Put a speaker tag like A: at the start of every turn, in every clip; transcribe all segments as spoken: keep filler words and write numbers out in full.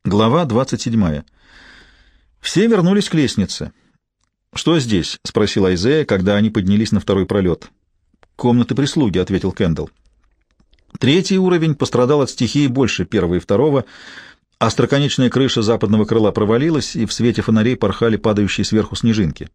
A: Глава двадцать седьмая. Все вернулись к лестнице. «Что здесь?» — спросил Айзея, когда они поднялись на второй пролет. «Комнаты прислуги», — ответил Кэндалл. Третий уровень пострадал от стихии больше первого и второго. Остроконечная крыша западного крыла провалилась, и в свете фонарей порхали падающие сверху снежинки.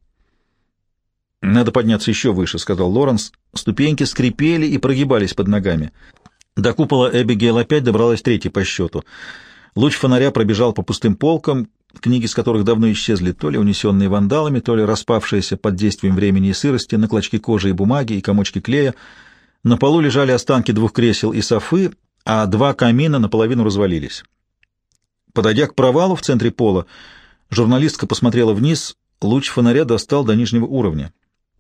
A: «Надо подняться еще выше», — сказал Лоренс. Ступеньки скрипели и прогибались под ногами. До купола Эбигейл опять добралась третьей по счету. Луч фонаря пробежал по пустым полкам, книги с которых давно исчезли, то ли унесенные вандалами, то ли распавшиеся под действием времени и сырости на клочки кожи и бумаги и комочки клея. На полу лежали останки двух кресел и софы, а два камина наполовину развалились. Подойдя к провалу в центре пола, журналистка посмотрела вниз, луч фонаря достал до нижнего уровня.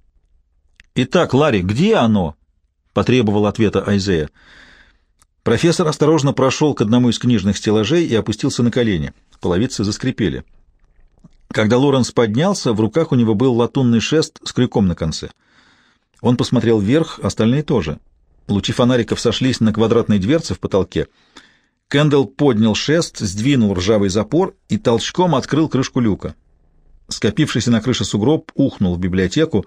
A: «Итак, Ларри, где оно?» — потребовал ответа Айзея. Профессор осторожно прошел к одному из книжных стеллажей и опустился на колени. Половицы заскрипели. Когда Лоренс поднялся, в руках у него был латунный шест с крюком на конце. Он посмотрел вверх, остальные тоже. Лучи фонариков сошлись на квадратной дверце в потолке. Кэндалл поднял шест, сдвинул ржавый запор и толчком открыл крышку люка. Скопившийся на крыше сугроб ухнул в библиотеку.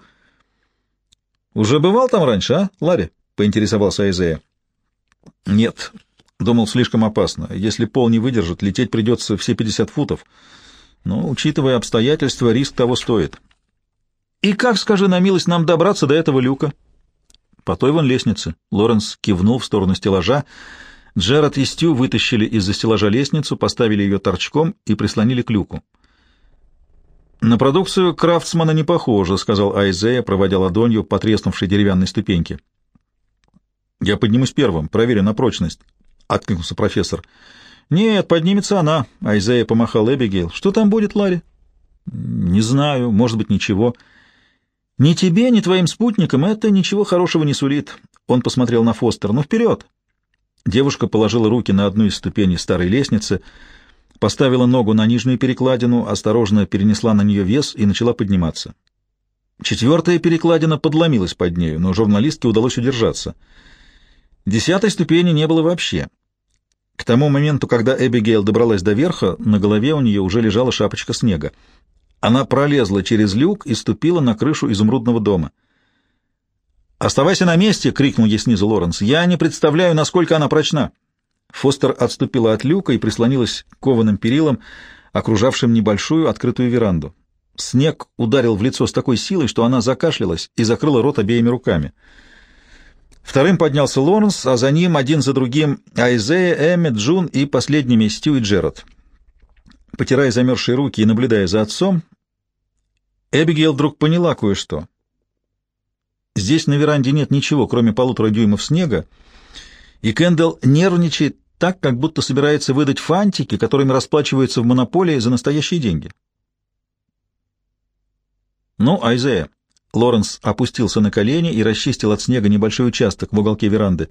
A: «Уже бывал там раньше, а, Ларри?» — поинтересовался Айзея. «Нет, думал, слишком опасно. Если пол не выдержит, лететь придется все пятьдесят футов. Но, учитывая обстоятельства, риск того стоит». «И как, скажи на милость, нам добраться до этого люка?» «По той вон лестнице». Лоренс кивнул в сторону стеллажа. Джерард и Стю вытащили из-за стеллажа лестницу, поставили ее торчком и прислонили к люку. «На продукцию Крафтсмана не похоже», — сказал Айзея, проводя ладонью по треснувшей деревянной ступеньке. «Я поднимусь первым, проверю на прочность», — откликнулся профессор. «Нет, поднимется она», — Айзея помахал Эбигейл. «Что там будет, Ларри?» «Не знаю, может быть, ничего». «Ни тебе, ни твоим спутникам это ничего хорошего не сулит», — он посмотрел на Фостер. «Ну, вперед!» Девушка положила руки на одну из ступеней старой лестницы, поставила ногу на нижнюю перекладину, осторожно перенесла на нее вес и начала подниматься. Четвертая перекладина подломилась под нею, но журналистке удалось удержаться. Десятой ступени не было вообще. К тому моменту, когда Эбигейл добралась до верха, на голове у нее уже лежала шапочка снега. Она пролезла через люк и ступила на крышу изумрудного дома. «Оставайся на месте!» — крикнул ей снизу Лоренс. «Я не представляю, насколько она прочна!» Фостер отступила от люка и прислонилась к кованым перилам, окружавшим небольшую открытую веранду. Снег ударил в лицо с такой силой, что она закашлялась и закрыла рот обеими руками. Вторым поднялся Лоренс, а за ним один за другим Айзея, Эммет, Джун и последними Стю и Джерард. Потирая замерзшие руки и наблюдая за отцом, Эбигейл вдруг поняла кое-что. Здесь на веранде нет ничего, кроме полутора дюймов снега, и Кэндалл нервничает так, как будто собирается выдать фантики, которыми расплачиваются в монополии за настоящие деньги. «Ну, Айзея». Лоренс опустился на колени и расчистил от снега небольшой участок в уголке веранды.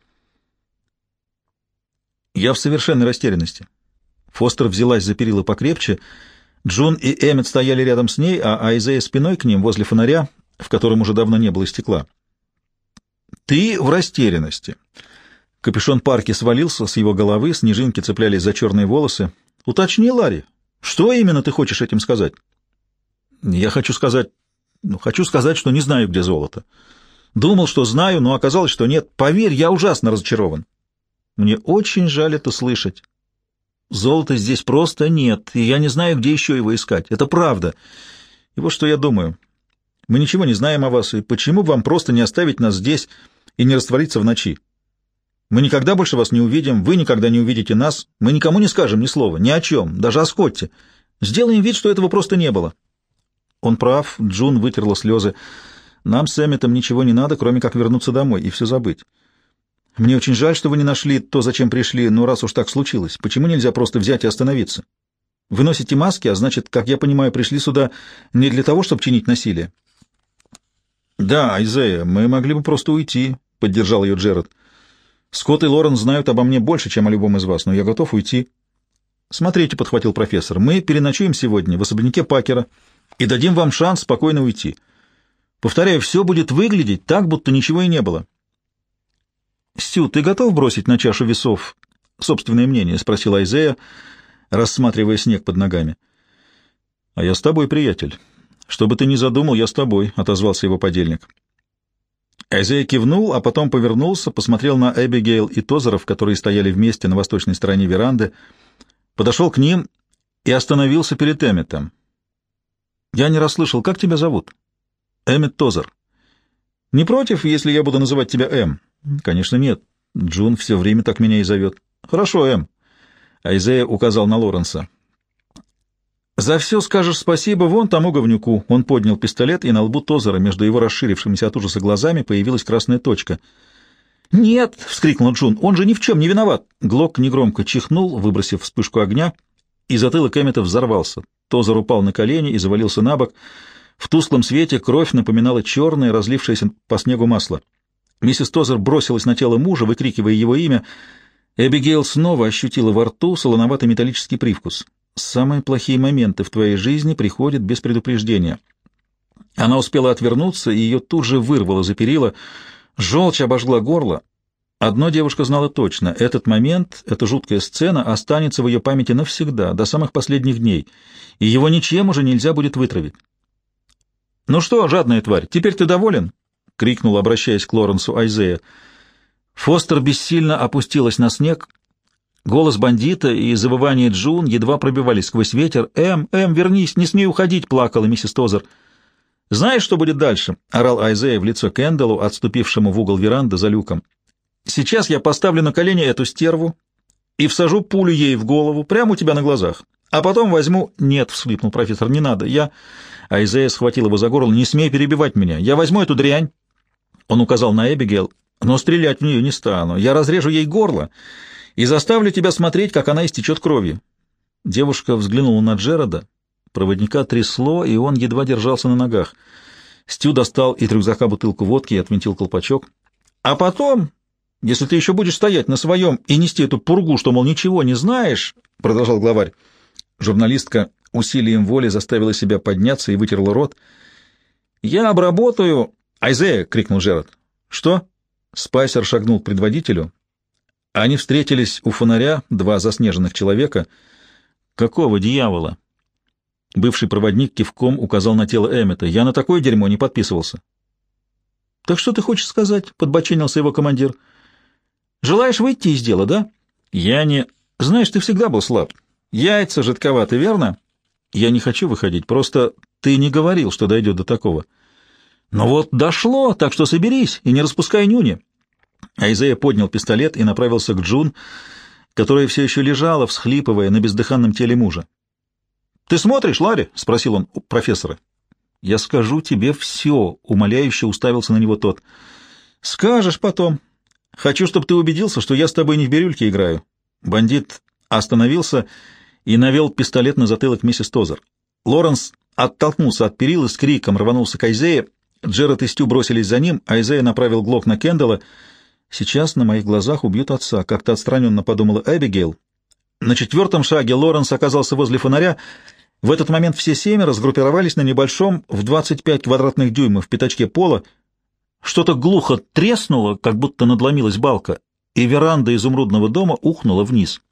A: «Я в совершенной растерянности». Фостер взялась за перила покрепче. Джун и Эммет стояли рядом с ней, а Айзея спиной к ним, возле фонаря, в котором уже давно не было стекла. «Ты в растерянности». Капюшон парки свалился с его головы, снежинки цеплялись за черные волосы. «Уточни, Ларри, что именно ты хочешь этим сказать?» «Я хочу сказать... Ну, хочу сказать, что не знаю, где золото. Думал, что знаю, но оказалось, что нет. Поверь, я ужасно разочарован». «Мне очень жаль это слышать. Золота здесь просто нет, и я не знаю, где еще его искать. Это правда. И вот что я думаю. Мы ничего не знаем о вас, и почему бы вам просто не оставить нас здесь и не раствориться в ночи? Мы никогда больше вас не увидим, вы никогда не увидите нас, мы никому не скажем ни слова, ни о чем, даже о Скотте. Сделаем вид, что этого просто не было». Он прав, Джун вытерла слезы. «Нам с Эмметом ничего не надо, кроме как вернуться домой и все забыть. Мне очень жаль, что вы не нашли то, зачем пришли, но раз уж так случилось, почему нельзя просто взять и остановиться? Вы носите маски, а значит, как я понимаю, пришли сюда не для того, чтобы чинить насилие». «Да, Айзея, мы могли бы просто уйти», — поддержал ее Джерард. «Скотт и Лорен знают обо мне больше, чем о любом из вас, но я готов уйти». «Смотрите», — подхватил профессор, — «мы переночуем сегодня в особняке Пакера и дадим вам шанс спокойно уйти. Повторяю, все будет выглядеть так, будто ничего и не было». «Стю, ты готов бросить на чашу весов собственное мнение?» — спросил Айзея. рассматривая снег под ногами. — А я с тобой, приятель. Что бы ты ни задумал, я с тобой, — отозвался его подельник. Айзея кивнул, а потом повернулся, посмотрел на Эбигейл и Тозеров, которые стояли вместе на восточной стороне веранды, подошел к ним и остановился перед Эмметом. — Я не расслышал, как тебя зовут? — Эммет Тозер. — Не против, если я буду называть тебя Эм? — Конечно, нет. Джун все время так меня и зовет. — Хорошо, Эм. Айзея указал на Лоренса. — За все скажешь спасибо вон тому говнюку. Он поднял пистолет, и на лбу Тозера между его расширившимися от ужаса глазами появилась красная точка. — Нет! — вскрикнул Джун. — Он же ни в чем не виноват! Глок негромко чихнул, выбросив вспышку огня, и затылок Эммета взорвался. Тозер упал на колени и завалился на бок. В тусклом свете кровь напоминала черное, разлившееся по снегу масло. Миссис Тозер бросилась на тело мужа, выкрикивая его имя. Эбигейл снова ощутила во рту солоноватый металлический привкус. «Самые плохие моменты в твоей жизни приходят без предупреждения». Она успела отвернуться, и ее тут же вырвало за перила. Желчь обожгла горло. Одно девушка знала точно — этот момент, эта жуткая сцена останется в ее памяти навсегда, до самых последних дней, и его ничем уже нельзя будет вытравить. «Ну что, жадная тварь, теперь ты доволен?» — крикнул, обращаясь к Лоренсу, Айзея. Фостер бессильно опустилась на снег. Голос бандита и завывание Джун едва пробивались сквозь ветер. «Эм, Эм, вернись, не смей уходить!» — плакала миссис Тозер. «Знаешь, что будет дальше?» — орал Айзея в лицо Кэндаллу, отступившему в угол веранды за люком. «Сейчас я поставлю на колени эту стерву и всажу пулю ей в голову прямо у тебя на глазах. А потом возьму...» «Нет», — всхлипнул профессор, — «не надо. Я...» Айзея схватил его за горло. «Не смей перебивать меня. Я возьму эту дрянь». Он указал на Эбигейл. «Но стрелять в нее не стану. Я разрежу ей горло и заставлю тебя смотреть, как она истечет кровью». Девушка взглянула на Джерада. Проводника трясло, и он едва держался на ногах. Стю достал из рюкзака бутылку водки и отвинтил колпачок. «А потом, если ты еще будешь стоять на своем и нести эту пургу, что, мол, ничего не знаешь, — продолжал главарь. Журналистка усилием воли заставила себя подняться и вытерла рот. — Я обработаю... — Айзея! — крикнул Джерад. — Что? Спайсер шагнул к предводителю. Они встретились у фонаря, два заснеженных человека. — Какого дьявола? Бывший проводник кивком указал на тело Эммета. — Я на такое дерьмо не подписывался. — Так что ты хочешь сказать? — подбоченился его командир. — Желаешь выйти из дела, да? — Я не... Знаешь, ты всегда был слаб. Яйца жидковаты, верно? — Я не хочу выходить, просто ты не говорил, что дойдет до такого. — Ну вот дошло, так что соберись и не распускай нюни. Айзея поднял пистолет и направился к Джун, которая все еще лежала, всхлипывая на бездыханном теле мужа. — Ты смотришь, Ларри? — спросил он у профессора. — Я скажу тебе все, — умоляюще уставился на него тот. — Скажешь потом. Хочу, чтобы ты убедился, что я с тобой не в бирюльке играю. Бандит остановился и навел пистолет на затылок миссис Тозер. Лоренс оттолкнулся от перил и с криком рванулся к Айзее. Джеред и Стю бросились за ним, а Айзея направил глок на Кэндалла. «Сейчас на моих глазах убьют отца», — как-то отстраненно подумала Эбигейл. На четвертом шаге Лоренс оказался возле фонаря. В этот момент все семеро сгруппировались на небольшом в двадцать пять квадратных дюймов пятачке пола. Что-то глухо треснуло, как будто надломилась балка, и веранда изумрудного дома ухнула вниз.